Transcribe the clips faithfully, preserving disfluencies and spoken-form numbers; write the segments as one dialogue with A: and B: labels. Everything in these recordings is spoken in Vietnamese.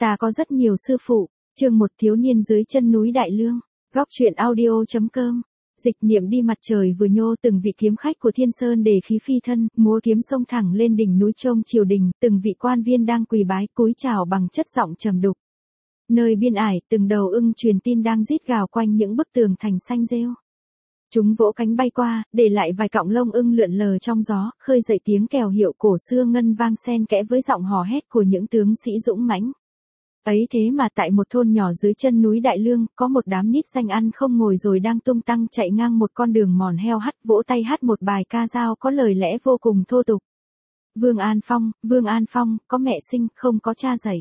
A: Ta có rất nhiều sư phụ. Chương một thiếu niên dưới chân núi Đại Lương. Góc truyện audio.com. Dịch niệm đi mặt trời vừa nhô, từng vị kiếm khách của Thiên Sơn đề khí phi thân, múa kiếm xông thẳng lên đỉnh núi trông triều đình, từng vị quan viên đang quỳ bái cúi chào bằng chất giọng trầm đục. Nơi biên ải, từng đầu ưng truyền tin đang rít gào quanh những bức tường thành xanh rêu. Chúng vỗ cánh bay qua, để lại vài cọng lông ưng lượn lờ trong gió, khơi dậy tiếng kèo hiệu cổ xưa ngân vang xen kẽ với giọng hò hét của những tướng sĩ dũng mãnh. Ấy thế mà tại một thôn nhỏ dưới chân núi Đại Lương, có một đám nít xanh ăn không ngồi rồi đang tung tăng chạy ngang một con đường mòn heo hắt, vỗ tay hát một bài ca dao có lời lẽ vô cùng thô tục. Vương An Phong, Vương An Phong, có mẹ sinh, không có cha dạy.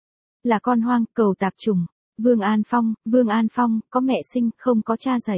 A: Là con hoang, cầu tạp trùng. Vương An Phong, Vương An Phong, có mẹ sinh, không có cha dạy.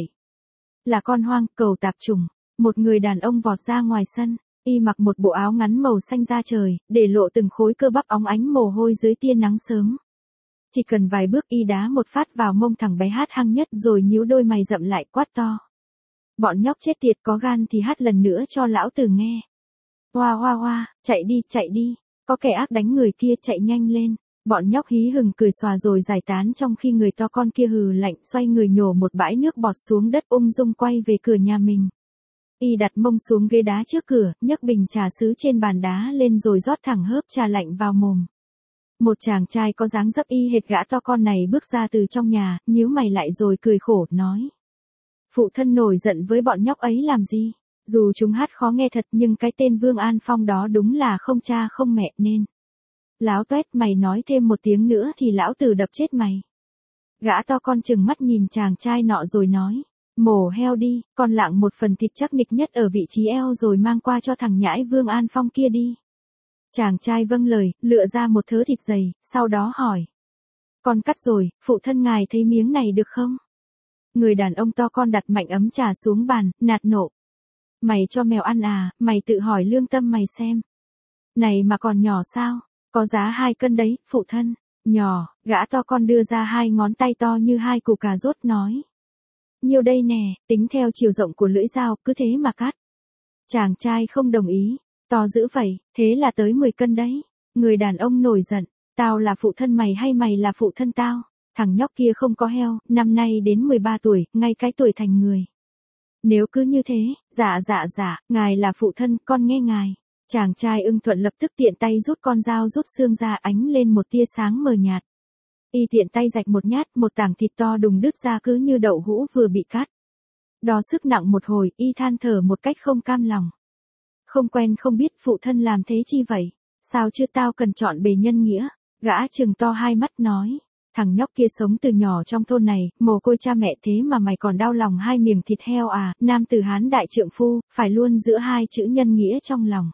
A: Là con hoang, cầu tạp trùng. Một người đàn ông vọt ra ngoài sân, y mặc một bộ áo ngắn màu xanh da trời, để lộ từng khối cơ bắp óng ánh mồ hôi dưới tia nắng sớm. Chỉ cần vài bước y đá một phát vào mông thằng bé hát hăng nhất rồi nhíu đôi mày rậm lại quát to. Bọn nhóc chết tiệt, có gan thì hát lần nữa cho lão tử nghe. Hoa hoa hoa, chạy đi, chạy đi, có kẻ ác đánh người kia, chạy nhanh lên. Bọn nhóc hí hừng cười xòa rồi giải tán, trong khi người to con kia hừ lạnh xoay người nhổ một bãi nước bọt xuống đất, ung dung quay về cửa nhà mình. Y đặt mông xuống ghế đá trước cửa, nhấc bình trà sứ trên bàn đá lên rồi rót thẳng hớp trà lạnh vào mồm. Một chàng trai có dáng dấp y hệt gã to con này bước ra từ trong nhà, nhíu mày lại rồi cười khổ, nói. Phụ thân nổi giận với bọn nhóc ấy làm gì? Dù chúng hát khó nghe thật nhưng cái tên Vương An Phong đó đúng là không cha không mẹ nên. Láo toét, mày nói thêm một tiếng nữa thì lão tử đập chết mày. Gã to con chừng mắt nhìn chàng trai nọ rồi nói. Mổ heo đi, còn lạng một phần thịt chắc nịch nhất ở vị trí eo rồi mang qua cho thằng nhãi Vương An Phong kia đi. Chàng trai vâng lời, lựa ra một thớ thịt dày, sau đó hỏi. Con cắt rồi, phụ thân ngài thấy miếng này được không? Người đàn ông to con đặt mạnh ấm trà xuống bàn, nạt nộ. Mày cho mèo ăn à, mày tự hỏi lương tâm mày xem. Này mà còn nhỏ sao? Có giá hai cân đấy, phụ thân. Nhỏ, gã to con đưa ra hai ngón tay to như hai củ cà rốt nói. Nhiêu đây nè, tính theo chiều rộng của lưỡi dao, cứ thế mà cắt. Chàng trai không đồng ý. To dữ vậy, thế là tới mười cân đấy. Người đàn ông nổi giận. Tao là phụ thân mày hay mày là phụ thân tao? Thằng nhóc kia không có heo, năm nay đến mười ba tuổi, ngay cái tuổi thành người. Nếu cứ như thế, dạ dạ dạ, ngài là phụ thân, con nghe ngài. Chàng trai ưng thuận lập tức tiện tay rút con dao rút xương ra, ánh lên một tia sáng mờ nhạt. Y tiện tay rạch một nhát, một tảng thịt to đùng đứt ra cứ như đậu hũ vừa bị cắt. Đo sức nặng một hồi, y than thở một cách không cam lòng. Không quen không biết, phụ thân làm thế chi vậy? Sao chưa tao cần chọn bề nhân nghĩa? Gã trừng to hai mắt nói. Thằng nhóc kia sống từ nhỏ trong thôn này, mồ côi cha mẹ, thế mà mày còn đau lòng hai miếng thịt heo à? Nam tử Hán đại trượng phu, phải luôn giữ hai chữ nhân nghĩa trong lòng.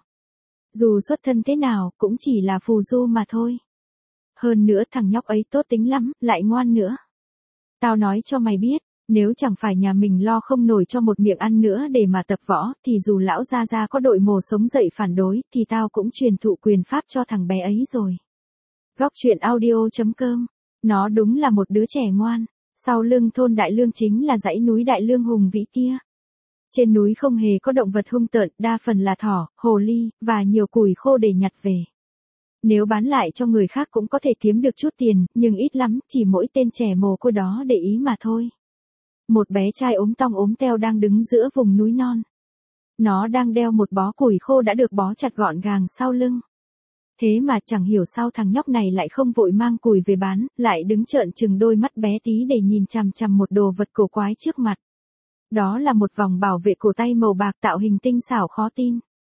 A: Dù xuất thân thế nào, cũng chỉ là phù du mà thôi. Hơn nữa thằng nhóc ấy tốt tính lắm, lại ngoan nữa. Tao nói cho mày biết, nếu chẳng phải nhà mình lo không nổi cho một miệng ăn nữa để mà tập võ, thì dù lão gia gia có đội mồ sống dậy phản đối, thì tao cũng truyền thụ quyền pháp cho thằng bé ấy rồi. Góc truyện audio.com. Nó đúng là một đứa trẻ ngoan. Sau lưng thôn Đại Lương chính là dãy núi Đại Lương hùng vĩ kia. Trên núi không hề có động vật hung tợn, đa phần là thỏ, hồ ly, và nhiều củi khô để nhặt về. Nếu bán lại cho người khác cũng có thể kiếm được chút tiền, nhưng ít lắm, chỉ mỗi tên trẻ mồ côi đó để ý mà thôi. Một bé trai ốm tong ốm teo đang đứng giữa vùng núi non. Nó đang đeo một bó củi khô đã được bó chặt gọn gàng sau lưng. Thế mà chẳng hiểu sao thằng nhóc này lại không vội mang củi về bán, lại đứng trợn trừng đôi mắt bé tí để nhìn chằm chằm một đồ vật cổ quái trước mặt. Đó là một vòng bảo vệ cổ tay màu bạc tạo hình tinh xảo khó tin.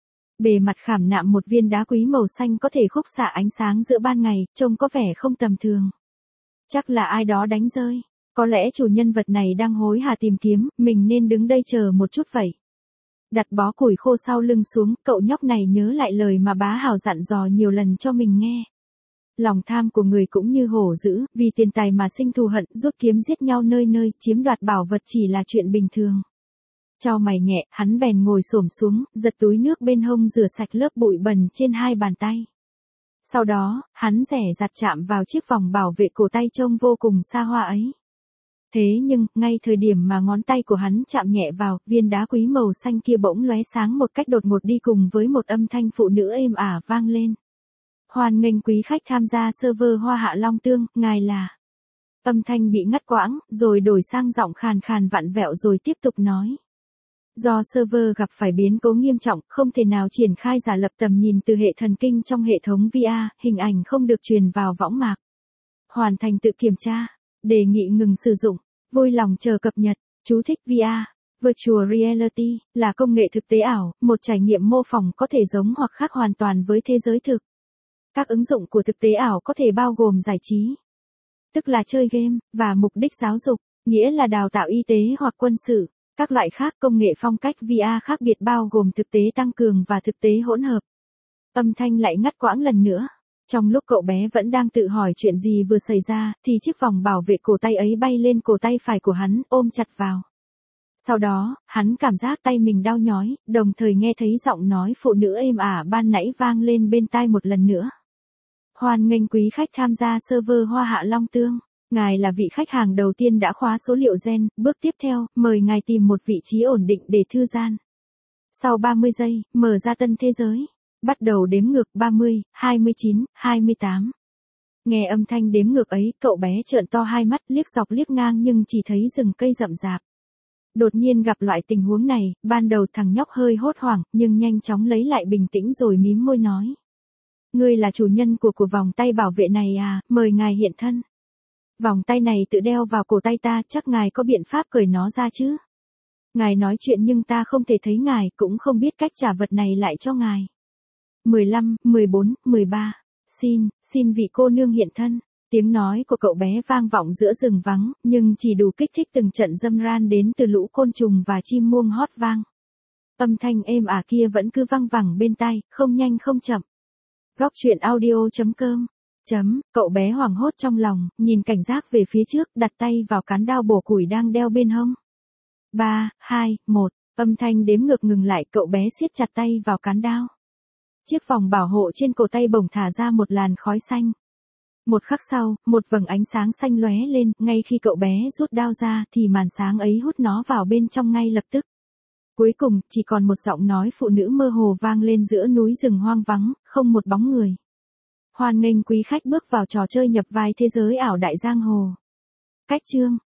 A: Bề mặt khảm nạm một viên đá quý màu xanh có thể khúc xạ ánh sáng giữa ban ngày, trông có vẻ không tầm thường. Chắc là ai đó đánh rơi. Có lẽ chủ nhân vật này đang hối hả tìm kiếm, mình nên đứng đây chờ một chút vậy. Đặt bó củi khô sau lưng xuống, cậu nhóc này nhớ lại lời mà bá Hào dặn dò nhiều lần cho mình nghe. Lòng tham của người cũng như hổ dữ, vì tiền tài mà sinh thù hận, rút kiếm giết nhau nơi nơi, chiếm đoạt bảo vật chỉ là chuyện bình thường. Chau mày nhẹ, hắn bèn ngồi xổm xuống, giật túi nước bên hông rửa sạch lớp bụi bẩn trên hai bàn tay. Sau đó, hắn rẻ rặt chạm vào chiếc vòng bảo vệ cổ tay trông vô cùng xa hoa ấy. Thế nhưng, ngay thời điểm mà ngón tay của hắn chạm nhẹ vào, viên đá quý màu xanh kia bỗng lóe sáng một cách đột ngột đi cùng với một âm thanh phụ nữ êm ả vang lên. Hoan nghênh quý khách tham gia server Hoa Hạ Long Tương, ngài là. Âm thanh bị ngắt quãng, rồi đổi sang giọng khàn khàn vặn vẹo rồi tiếp tục nói. Do server gặp phải biến cố nghiêm trọng, không thể nào triển khai giả lập tầm nhìn từ hệ thần kinh trong hệ thống vê rờ, hình ảnh không được truyền vào võng mạc. Hoàn thành tự kiểm tra. Đề nghị ngừng sử dụng. Vui lòng chờ cập nhật. Chú thích vê rờ. Virtual Reality là công nghệ thực tế ảo, một trải nghiệm mô phỏng có thể giống hoặc khác hoàn toàn với thế giới thực. Các ứng dụng của thực tế ảo có thể bao gồm giải trí, tức là chơi game, và mục đích giáo dục, nghĩa là đào tạo y tế hoặc quân sự. Các loại khác công nghệ phong cách vê rờ khác biệt bao gồm thực tế tăng cường và thực tế hỗn hợp. Âm thanh lại ngắt quãng lần nữa. Trong lúc cậu bé vẫn đang tự hỏi chuyện gì vừa xảy ra, thì chiếc vòng bảo vệ cổ tay ấy bay lên cổ tay phải của hắn, ôm chặt vào. Sau đó, hắn cảm giác tay mình đau nhói, đồng thời nghe thấy giọng nói phụ nữ êm ả ban nãy vang lên bên tai một lần nữa. Hoan nghênh quý khách tham gia server Hoa Hạ Long Tương. Ngài là vị khách hàng đầu tiên đã khóa số liệu gen, bước tiếp theo, mời ngài tìm một vị trí ổn định để thư giãn. Sau ba mươi giây, mở ra tân thế giới. Bắt đầu đếm ngược ba mươi, hai mươi chín, hai mươi tám. Nghe âm thanh đếm ngược ấy, cậu bé trợn to hai mắt, liếc dọc liếc ngang nhưng chỉ thấy rừng cây rậm rạp. Đột nhiên gặp loại tình huống này, ban đầu thằng nhóc hơi hốt hoảng, nhưng nhanh chóng lấy lại bình tĩnh rồi mím môi nói. Ngươi là chủ nhân của của vòng tay bảo vệ này à, mời ngài hiện thân. Vòng tay này tự đeo vào cổ tay ta, chắc ngài có biện pháp cởi nó ra chứ? Ngài nói chuyện nhưng ta không thể thấy ngài, cũng không biết cách trả vật này lại cho ngài. mười lăm, mười bốn, mười ba. Xin, xin vị cô nương hiện thân. Tiếng nói của cậu bé vang vọng giữa rừng vắng, nhưng chỉ đủ kích thích từng trận dâm ran đến từ lũ côn trùng và chim muông hót vang. Âm thanh êm ả kia vẫn cứ văng vẳng bên tai, không nhanh không chậm. Góc truyện audio chấm com. Chấm, cậu bé hoảng hốt trong lòng, nhìn cảnh giác về phía trước, đặt tay vào cán đao bổ củi đang đeo bên hông. ba, hai, một, âm thanh đếm ngược ngừng lại, cậu bé siết chặt tay vào cán đao. Chiếc vòng bảo hộ trên cổ tay bỗng thả ra một làn khói xanh. Một khắc sau, một vầng ánh sáng xanh lóe lên, ngay khi cậu bé rút đao ra thì màn sáng ấy hút nó vào bên trong ngay lập tức. Cuối cùng, chỉ còn một giọng nói phụ nữ mơ hồ vang lên giữa núi rừng hoang vắng, không một bóng người. Hoan nghênh quý khách bước vào trò chơi nhập vai thế giới ảo đại giang hồ. Cách chương